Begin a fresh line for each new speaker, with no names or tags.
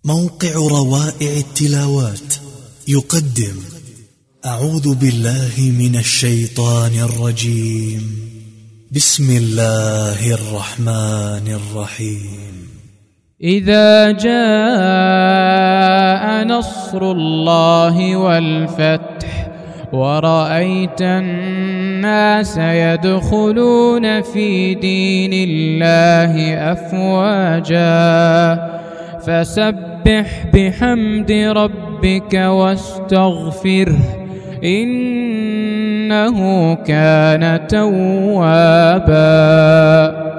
موقع روائع التلاوات يقدم أعوذ بالله من الشيطان الرجيم. بسم الله الرحمن الرحيم.
إذا جاء نصر الله والفتح ورأيت الناس يدخلون في دين الله أفواجا فسبح بحمد ربك واستغفره إنه كان توابا.